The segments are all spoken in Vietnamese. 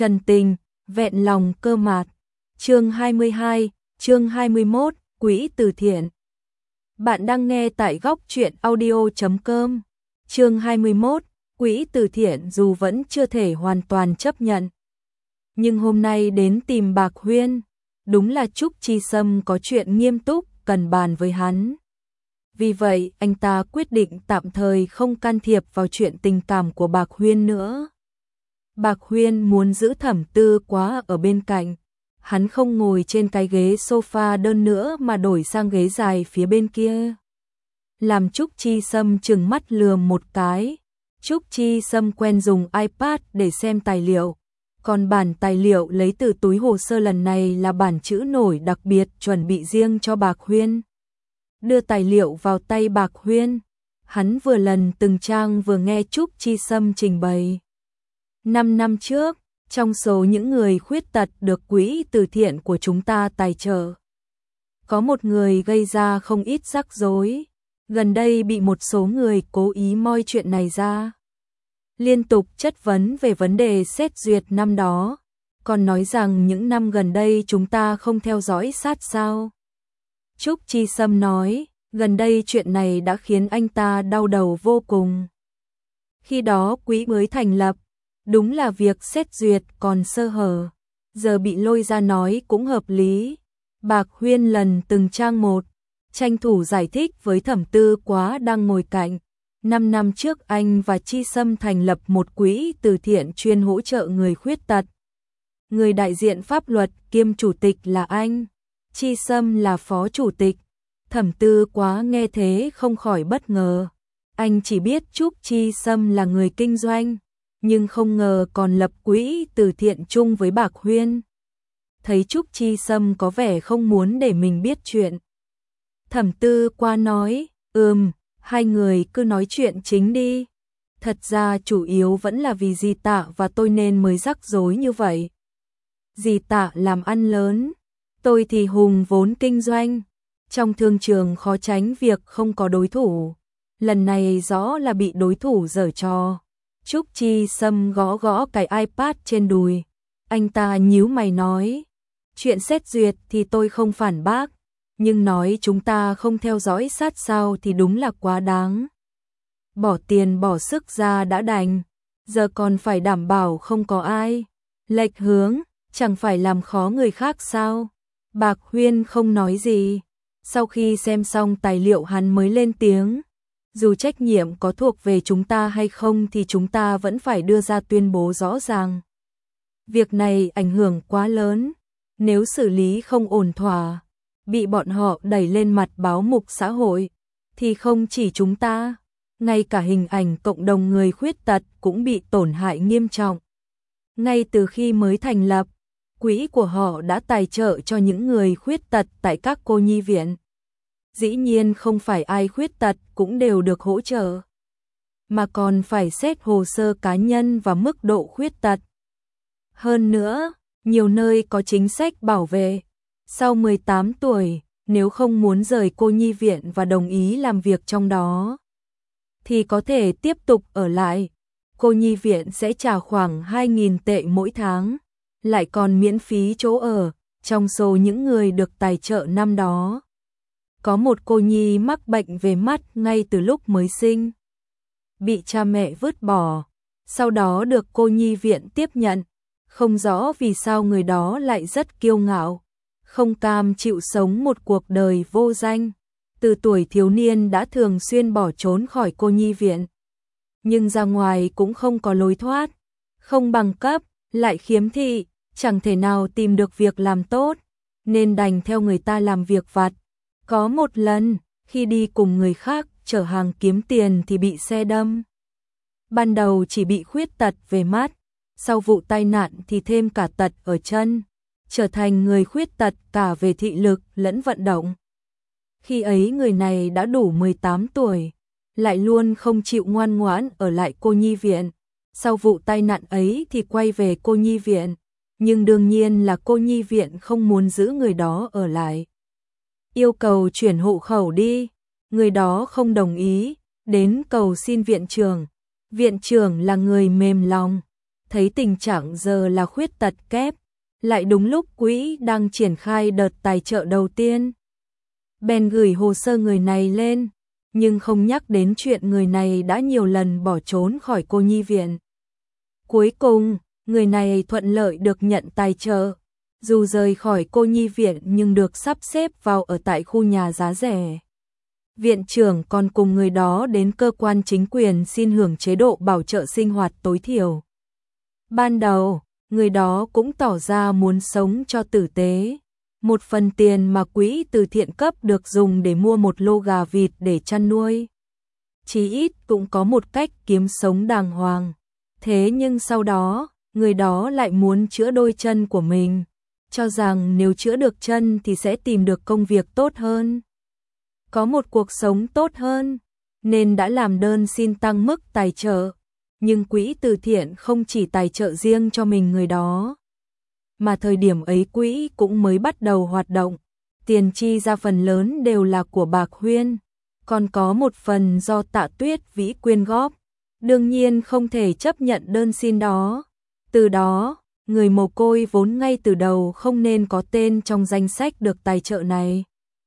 Trần tình, vẹn lòng cơ mạt. Chương 22, chương 21, quỹ từ thiện. Bạn đang nghe tại góc truyện audio.com. Chương 21, quỹ từ thiện dù vẫn chưa thể hoàn toàn chấp nhận. Nhưng hôm nay đến tìm Bạc Huyên, đúng là Trúc Chi Sâm có chuyện nghiêm túc cần bàn với hắn. Vì vậy, anh ta quyết định tạm thời không can thiệp vào chuyện tình cảm của Bạc Huyên nữa. Bạc Huyên muốn giữ Thẩm Tư Quá ở bên cạnh. Hắn không ngồi trên cái ghế sofa đơn nữa mà đổi sang ghế dài phía bên kia. Làm Trúc Chi Sâm trừng mắt lườm một cái. Trúc Chi Sâm quen dùng iPad để xem tài liệu. Còn bản tài liệu lấy từ túi hồ sơ lần này là bản chữ nổi đặc biệt chuẩn bị riêng cho Bạc Huyên. Đưa tài liệu vào tay Bạc Huyên. Hắn vừa lần từng trang vừa nghe Trúc Chi Sâm trình bày. 5 năm trước, trong số những người khuyết tật được quỹ từ thiện của chúng ta tài trợ, có một người gây ra không ít rắc rối. Gần đây bị một số người cố ý moi chuyện này ra. Liên tục chất vấn về vấn đề xét duyệt năm đó, còn nói rằng những năm gần đây chúng ta không theo dõi sát sao. Trúc Chi Sâm nói, gần đây chuyện này đã khiến anh ta đau đầu vô cùng. Khi đó quỹ mới thành lập, đúng là việc xét duyệt còn sơ hở, giờ bị lôi ra nói cũng hợp lý. Bạc Huyên lần từng trang một, tranh thủ giải thích với Thẩm Tư Quá đang ngồi cạnh. 5 năm trước anh và Chi Sâm thành lập một quỹ từ thiện chuyên hỗ trợ người khuyết tật. Người đại diện pháp luật kiêm chủ tịch là anh, Chi Sâm là phó chủ tịch. Thẩm Tư Quá nghe thế không khỏi bất ngờ. Anh chỉ biết Trúc Chi Sâm là người kinh doanh, nhưng không ngờ còn lập quỹ từ thiện chung với Bạc Huyên. Thấy Trúc Chi Sâm có vẻ không muốn để mình biết chuyện, Thẩm Tư Quá nói, hai người cứ nói chuyện chính đi. Thật ra chủ yếu vẫn là vì dì Tạ và tôi nên mới rắc rối như vậy. Dì Tạ làm ăn lớn, tôi thì hùng vốn kinh doanh. Trong thương trường khó tránh việc không có đối thủ. Lần này rõ là bị đối thủ giở trò. Trúc Chi Sâm gõ gõ cái iPad trên đùi. Anh ta nhíu mày nói, chuyện xét duyệt thì tôi không phản bác, nhưng nói chúng ta không theo dõi sát sao thì đúng là quá đáng. Bỏ tiền bỏ sức ra đã đành, giờ còn phải đảm bảo không có ai lệch hướng, chẳng phải làm khó người khác sao? Bạc Huyên không nói gì. Sau khi xem xong tài liệu hắn mới lên tiếng. Dù trách nhiệm có thuộc về chúng ta hay không thì chúng ta vẫn phải đưa ra tuyên bố rõ ràng. Việc này ảnh hưởng quá lớn, nếu xử lý không ổn thỏa, bị bọn họ đẩy lên mặt báo mục xã hội, thì không chỉ chúng ta, ngay cả hình ảnh cộng đồng người khuyết tật cũng bị tổn hại nghiêm trọng. Ngay từ khi mới thành lập, quỹ của họ đã tài trợ cho những người khuyết tật tại các cô nhi viện. Dĩ nhiên không phải ai khuyết tật cũng đều được hỗ trợ, mà còn phải xét hồ sơ cá nhân và mức độ khuyết tật. Hơn nữa, nhiều nơi có chính sách bảo vệ. Sau 18 tuổi, nếu không muốn rời cô nhi viện và đồng ý làm việc trong đó, thì có thể tiếp tục ở lại. Cô nhi viện sẽ trả khoảng 2.000 tệ mỗi tháng, lại còn miễn phí chỗ ở. Trong số những người được tài trợ năm đó, có một cô nhi mắc bệnh về mắt ngay từ lúc mới sinh, bị cha mẹ vứt bỏ, sau đó được cô nhi viện tiếp nhận. Không rõ vì sao người đó lại rất kiêu ngạo, không cam chịu sống một cuộc đời vô danh. Từ tuổi thiếu niên đã thường xuyên bỏ trốn khỏi cô nhi viện, nhưng ra ngoài cũng không có lối thoát, không bằng cấp, lại khiếm thị, chẳng thể nào tìm được việc làm tốt, nên đành theo người ta làm việc vặt. Có một lần, khi đi cùng người khác chở hàng kiếm tiền thì bị xe đâm. Ban đầu chỉ bị khuyết tật về mắt, sau vụ tai nạn thì thêm cả tật ở chân, trở thành người khuyết tật cả về thị lực lẫn vận động. Khi ấy người này đã đủ 18 tuổi, lại luôn không chịu ngoan ngoãn ở lại cô nhi viện. Sau vụ tai nạn ấy thì quay về cô nhi viện, nhưng đương nhiên là cô nhi viện không muốn giữ người đó ở lại. Yêu cầu chuyển hộ khẩu đi, người đó không đồng ý, đến cầu xin viện trưởng. Viện trưởng là người mềm lòng, thấy tình trạng giờ là khuyết tật kép, lại đúng lúc quỹ đang triển khai đợt tài trợ đầu tiên. Bèn gửi hồ sơ người này lên, nhưng không nhắc đến chuyện người này đã nhiều lần bỏ trốn khỏi cô nhi viện. Cuối cùng, người này thuận lợi được nhận tài trợ, dù rời khỏi cô nhi viện nhưng được sắp xếp vào ở tại khu nhà giá rẻ. Viện trưởng còn cùng người đó đến cơ quan chính quyền xin hưởng chế độ bảo trợ sinh hoạt tối thiểu. Ban đầu, người đó cũng tỏ ra muốn sống cho tử tế. Một phần tiền mà quỹ từ thiện cấp được dùng để mua một lô gà vịt để chăn nuôi. Chí ít cũng có một cách kiếm sống đàng hoàng. Thế nhưng sau đó, người đó lại muốn chữa đôi chân của mình, cho rằng nếu chữa được chân thì sẽ tìm được công việc tốt hơn, có một cuộc sống tốt hơn, nên đã làm đơn xin tăng mức tài trợ. Nhưng quỹ từ thiện không chỉ tài trợ riêng cho mình người đó, mà thời điểm ấy quỹ cũng mới bắt đầu hoạt động, tiền chi ra phần lớn đều là của Bạc Huyên, còn có một phần do Tạ Tuyết Vĩ quyên góp. Đương nhiên không thể chấp nhận đơn xin đó. Từ đó, người mồ côi vốn ngay từ đầu không nên có tên trong danh sách được tài trợ này.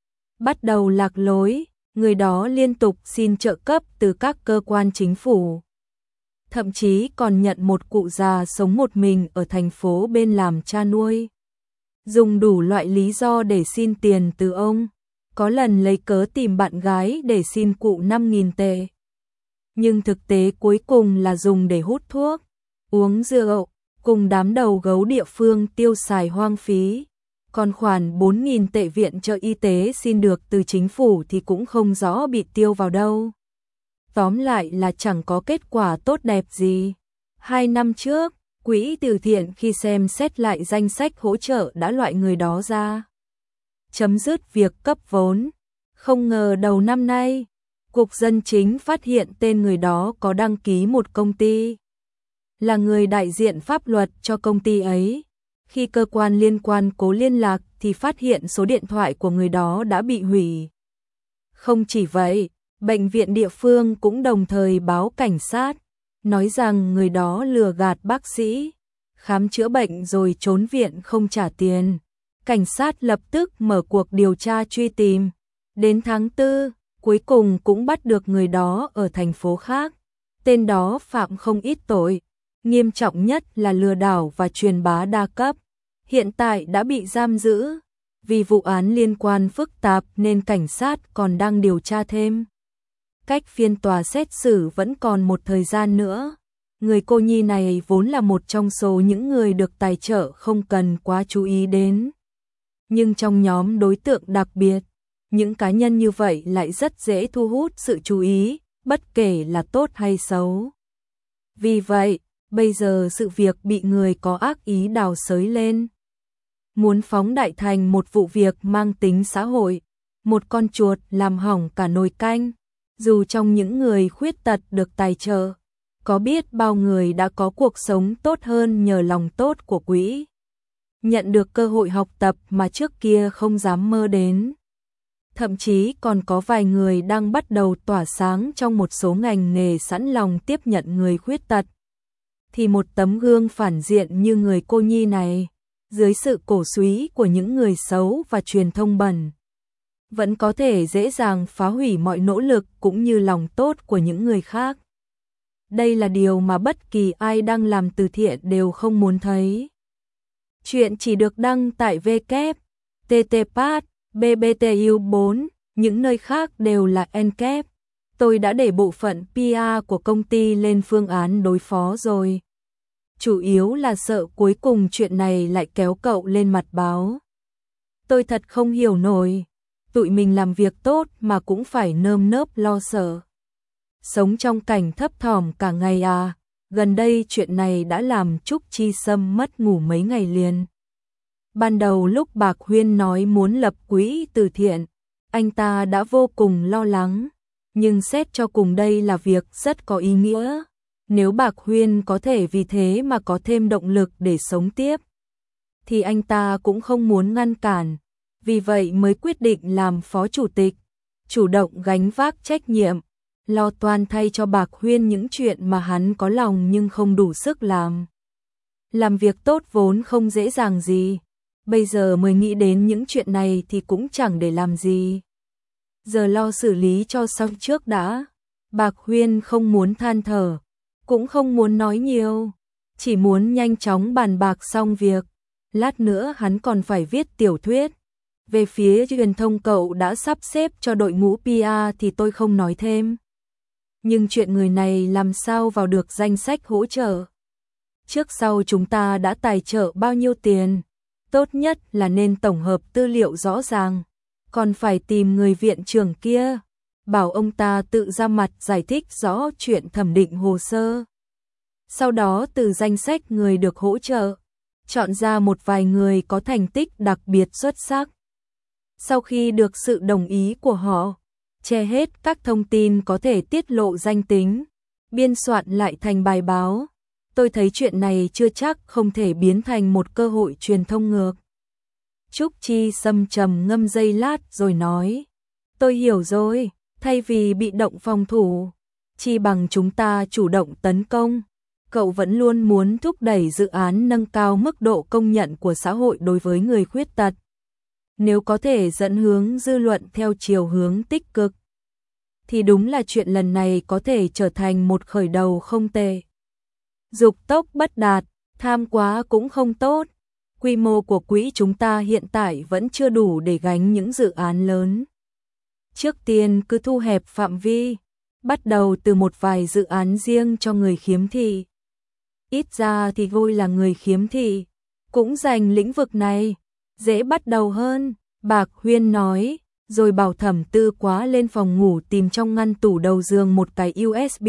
Bắt đầu lạc lối, người đó liên tục xin trợ cấp từ các cơ quan chính phủ. Thậm chí còn nhận một cụ già sống một mình ở thành phố bên làm cha nuôi. Dùng đủ loại lý do để xin tiền từ ông. Có lần lấy cớ tìm bạn gái để xin cụ 5.000 tệ. Nhưng thực tế cuối cùng là dùng để hút thuốc, uống rượu, cùng đám đầu gấu địa phương tiêu xài hoang phí. Còn khoản 4.000 tệ viện trợ y tế xin được từ chính phủ thì cũng không rõ bị tiêu vào đâu. Tóm lại là chẳng có kết quả tốt đẹp gì. 2 năm trước, quỹ từ thiện khi xem xét lại danh sách hỗ trợ đã loại người đó ra, chấm dứt việc cấp vốn. Không ngờ đầu năm nay, Cục Dân Chính phát hiện tên người đó có đăng ký một công ty, là người đại diện pháp luật cho công ty ấy. Khi cơ quan liên quan cố liên lạc thì phát hiện số điện thoại của người đó đã bị hủy. Không chỉ vậy, bệnh viện địa phương cũng đồng thời báo cảnh sát, nói rằng người đó lừa gạt bác sĩ, khám chữa bệnh rồi trốn viện không trả tiền. Cảnh sát lập tức mở cuộc điều tra truy tìm. Đến tháng 4, cuối cùng cũng bắt được người đó ở thành phố khác. Tên đó phạm không ít tội, nghiêm trọng nhất là lừa đảo và truyền bá đa cấp. Hiện tại đã bị giam giữ. Vì vụ án liên quan phức tạp nên cảnh sát còn đang điều tra thêm. Cách phiên tòa xét xử vẫn còn một thời gian nữa. Người cô nhi này vốn là một trong số những người được tài trợ không cần quá chú ý đến. Nhưng trong nhóm đối tượng đặc biệt, những cá nhân như vậy lại rất dễ thu hút sự chú ý, bất kể là tốt hay xấu. Vì vậy, bây giờ sự việc bị người có ác ý đào xới lên, muốn phóng đại thành một vụ việc mang tính xã hội, một con chuột làm hỏng cả nồi canh. Dù trong những người khuyết tật được tài trợ, có biết bao người đã có cuộc sống tốt hơn nhờ lòng tốt của quỹ, nhận được cơ hội học tập mà trước kia không dám mơ đến. Thậm chí còn có vài người đang bắt đầu tỏa sáng trong một số ngành nghề sẵn lòng tiếp nhận người khuyết tật. Thì một tấm gương phản diện như người cô nhi này, dưới sự cổ súy của những người xấu và truyền thông bẩn, vẫn có thể dễ dàng phá hủy mọi nỗ lực cũng như lòng tốt của những người khác. Đây là điều mà bất kỳ ai đang làm từ thiện đều không muốn thấy. Chuyện chỉ được đăng tại www.ttpat, bbtu4, những nơi khác đều là encap. Tôi đã để bộ phận PR của công ty lên phương án đối phó rồi. Chủ yếu là sợ cuối cùng chuyện này lại kéo cậu lên mặt báo. Tôi thật không hiểu nổi. Tụi mình làm việc tốt mà cũng phải nơm nớp lo sợ. Sống trong cảnh thấp thỏm cả ngày à, gần đây chuyện này đã làm Trúc Chi Sâm mất ngủ mấy ngày liền. Ban đầu lúc Bạc Huyên nói muốn lập quỹ từ thiện, anh ta đã vô cùng lo lắng, nhưng xét cho cùng đây là việc rất có ý nghĩa. Nếu Bạc Huyên có thể vì thế mà có thêm động lực để sống tiếp, thì anh ta cũng không muốn ngăn cản. Vì vậy mới quyết định làm phó chủ tịch, chủ động gánh vác trách nhiệm, lo toan thay cho Bạc Huyên những chuyện mà hắn có lòng nhưng không đủ sức làm. Làm việc tốt vốn không dễ dàng gì. Bây giờ mới nghĩ đến những chuyện này thì cũng chẳng để làm gì. Giờ lo xử lý cho xong trước đã. Bạc Huyên không muốn than thở, cũng không muốn nói nhiều, chỉ muốn nhanh chóng bàn bạc xong việc. Lát nữa hắn còn phải viết tiểu thuyết. Về phía truyền thông cậu đã sắp xếp cho đội ngũ PR thì tôi không nói thêm. Nhưng chuyện người này làm sao vào được danh sách hỗ trợ? Trước sau chúng ta đã tài trợ bao nhiêu tiền? Tốt nhất là nên tổng hợp tư liệu rõ ràng. Còn phải tìm người viện trưởng kia, bảo ông ta tự ra mặt giải thích rõ chuyện thẩm định hồ sơ. Sau đó từ danh sách người được hỗ trợ, chọn ra một vài người có thành tích đặc biệt xuất sắc. Sau khi được sự đồng ý của họ, che hết các thông tin có thể tiết lộ danh tính, biên soạn lại thành bài báo. Tôi thấy chuyện này chưa chắc không thể biến thành một cơ hội truyền thông ngược. Trúc Chi Sâm trầm ngâm giây lát rồi nói, tôi hiểu rồi, thay vì bị động phòng thủ, chi bằng chúng ta chủ động tấn công. Cậu vẫn luôn muốn thúc đẩy dự án nâng cao mức độ công nhận của xã hội đối với người khuyết tật. Nếu có thể dẫn hướng dư luận theo chiều hướng tích cực, thì đúng là chuyện lần này có thể trở thành một khởi đầu không tệ. Dục tốc bất đạt, tham quá cũng không tốt. Quy mô của quỹ chúng ta hiện tại vẫn chưa đủ để gánh những dự án lớn. Trước tiên cứ thu hẹp phạm vi, bắt đầu từ một vài dự án riêng cho người khiếm thị. Ít ra thì tôi là người khiếm thị, cũng dành lĩnh vực này, dễ bắt đầu hơn, Bạc Huyên nói, rồi bảo Thẩm Tư Quá lên phòng ngủ tìm trong ngăn tủ đầu giường một cái USB,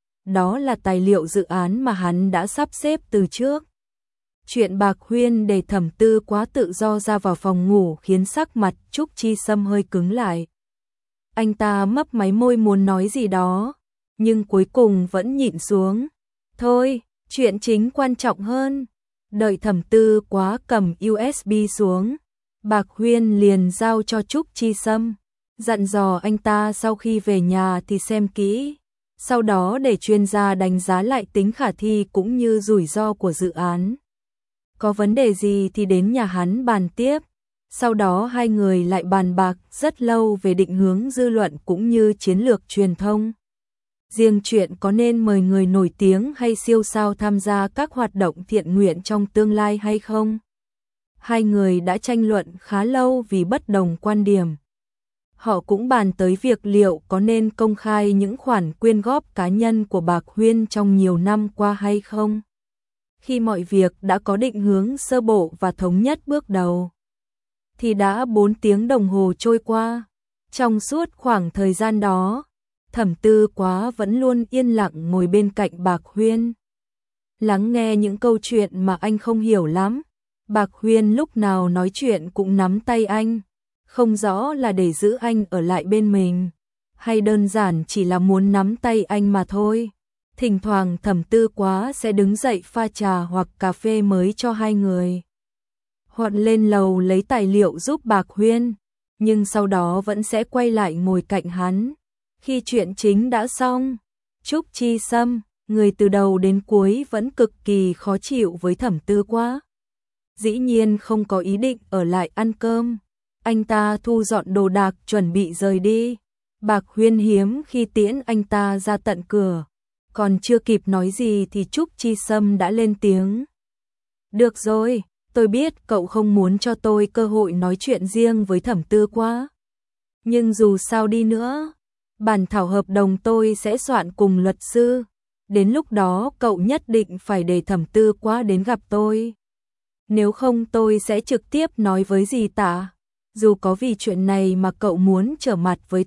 đó là tài liệu dự án mà hắn đã sắp xếp từ trước. Chuyện Bạc Huyên để Thẩm Tư Quá tự do ra vào phòng ngủ khiến sắc mặt Trúc Chi Sâm hơi cứng lại. Anh ta mấp máy môi muốn nói gì đó, nhưng cuối cùng vẫn nhịn xuống. Thôi, chuyện chính quan trọng hơn. Đợi Thẩm Tư Quá cầm USB xuống, Bạc Huyên liền giao cho Trúc Chi Sâm, dặn dò anh ta sau khi về nhà thì xem kỹ, sau đó để chuyên gia đánh giá lại tính khả thi cũng như rủi ro của dự án. Có vấn đề gì thì đến nhà hắn bàn tiếp. Sau đó hai người lại bàn bạc rất lâu về định hướng dư luận cũng như chiến lược truyền thông. Riêng chuyện có nên mời người nổi tiếng hay siêu sao tham gia các hoạt động thiện nguyện trong tương lai hay không? Hai người đã tranh luận khá lâu vì bất đồng quan điểm. Họ cũng bàn tới việc liệu có nên công khai những khoản quyên góp cá nhân của Bạc Huyên trong nhiều năm qua hay không. Khi mọi việc đã có định hướng sơ bộ và thống nhất bước đầu, thì đã 4 tiếng đồng hồ trôi qua. Trong suốt khoảng thời gian đó, Thẩm Tư Quá vẫn luôn yên lặng ngồi bên cạnh Bạc Huyên, lắng nghe những câu chuyện mà anh không hiểu lắm. Bạc Huyên lúc nào nói chuyện cũng nắm tay anh, không rõ là để giữ anh ở lại bên mình, hay đơn giản chỉ là muốn nắm tay anh mà thôi. Thỉnh thoảng Thẩm Tư Quá sẽ đứng dậy pha trà hoặc cà phê mới cho hai người, hoặc lên lầu lấy tài liệu giúp Bạc Huyên, nhưng sau đó vẫn sẽ quay lại ngồi cạnh hắn. Khi chuyện chính đã xong, Trúc Chi Sâm, người từ đầu đến cuối vẫn cực kỳ khó chịu với Thẩm Tư Quá, dĩ nhiên không có ý định ở lại ăn cơm. Anh ta thu dọn đồ đạc chuẩn bị rời đi. Bạc Huyên hiếm khi tiễn anh ta ra tận cửa, còn chưa kịp nói gì thì Trúc Chi Sâm đã lên tiếng. Được rồi, tôi biết cậu không muốn cho tôi cơ hội nói chuyện riêng với Thẩm Tư Quá, nhưng dù sao đi nữa, bản thảo hợp đồng tôi sẽ soạn cùng luật sư. Đến lúc đó cậu nhất định phải để Thẩm Tư Quá đến gặp tôi. Nếu không tôi sẽ trực tiếp nói với dì Tạ. Dù có vì chuyện này mà cậu muốn trở mặt với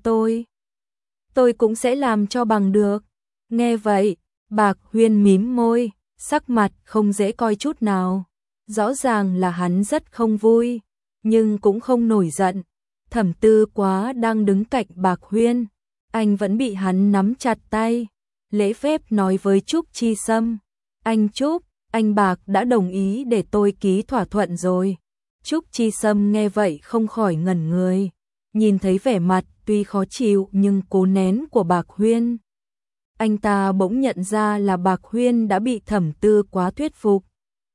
tôi cũng sẽ làm cho bằng được. Nghe vậy, Bạc Huyên mím môi, sắc mặt không dễ coi chút nào. Rõ ràng là hắn rất không vui, nhưng cũng không nổi giận. Thẩm Tư Quá đang đứng cạnh Bạc Huyên, anh vẫn bị hắn nắm chặt tay. Lễ phép nói với Trúc Chi Sâm, anh Trúc, anh Bạc đã đồng ý để tôi ký thỏa thuận rồi. Trúc Chi Sâm nghe vậy không khỏi ngẩn người, nhìn thấy vẻ mặt tuy khó chịu nhưng cố nén của Bạc Huyên. Anh ta bỗng nhận ra là Bạc Huyên đã bị Thẩm Tư Quá thuyết phục.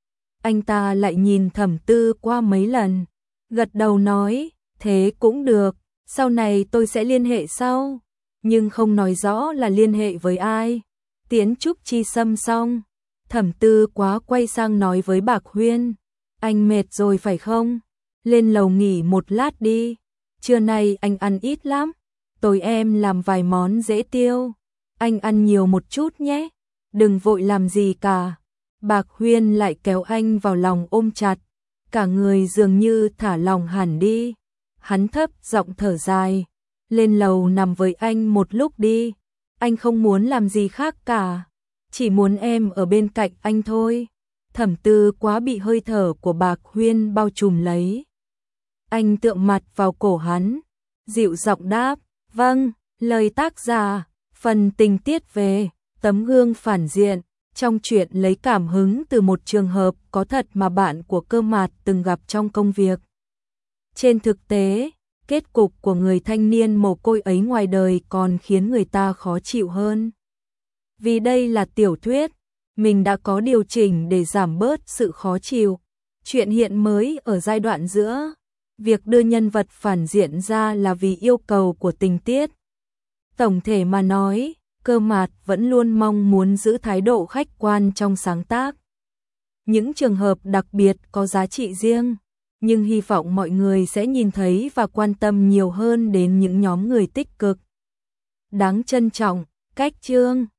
Anh ta lại nhìn Thẩm Tư qua mấy lần, gật đầu nói, thế cũng được, sau này tôi sẽ liên hệ sau, nhưng không nói rõ là liên hệ với ai. Tiễn Trúc Chi Sâm xong, Thẩm Tư quá quay sang nói với Bạc Huyên, anh mệt rồi phải không? Lên lầu nghỉ một lát đi, trưa nay anh ăn ít lắm, tối em làm vài món dễ tiêu, anh ăn nhiều một chút nhé, đừng vội làm gì cả. Bạc Huyên lại kéo anh vào lòng ôm chặt, cả người dường như thả lỏng hẳn đi. Hắn thấp giọng thở dài, lên lầu nằm với anh một lúc đi, anh không muốn làm gì khác cả, chỉ muốn em ở bên cạnh anh thôi. Thẩm Tư quá bị hơi thở của Bạc Huyên bao trùm lấy. Anh tựa mặt vào cổ hắn, dịu giọng đáp, vâng, lời tác giả, phần tình tiết về tấm gương phản diện. Trong truyện lấy cảm hứng từ một trường hợp có thật mà bạn của Cơ Mạt từng gặp trong công việc. Trên thực tế, kết cục của người thanh niên mồ côi ấy ngoài đời còn khiến người ta khó chịu hơn. Vì đây là tiểu thuyết, mình đã có điều chỉnh để giảm bớt sự khó chịu. Chuyện hiện mới ở giai đoạn giữa, việc đưa nhân vật phản diện ra là vì yêu cầu của tình tiết. Tổng thể mà nói, Cơ Mạt vẫn luôn mong muốn giữ thái độ khách quan trong sáng tác. Những trường hợp đặc biệt có giá trị riêng, nhưng hy vọng mọi người sẽ nhìn thấy và quan tâm nhiều hơn đến những nhóm người tích cực. Đáng trân trọng, cách chương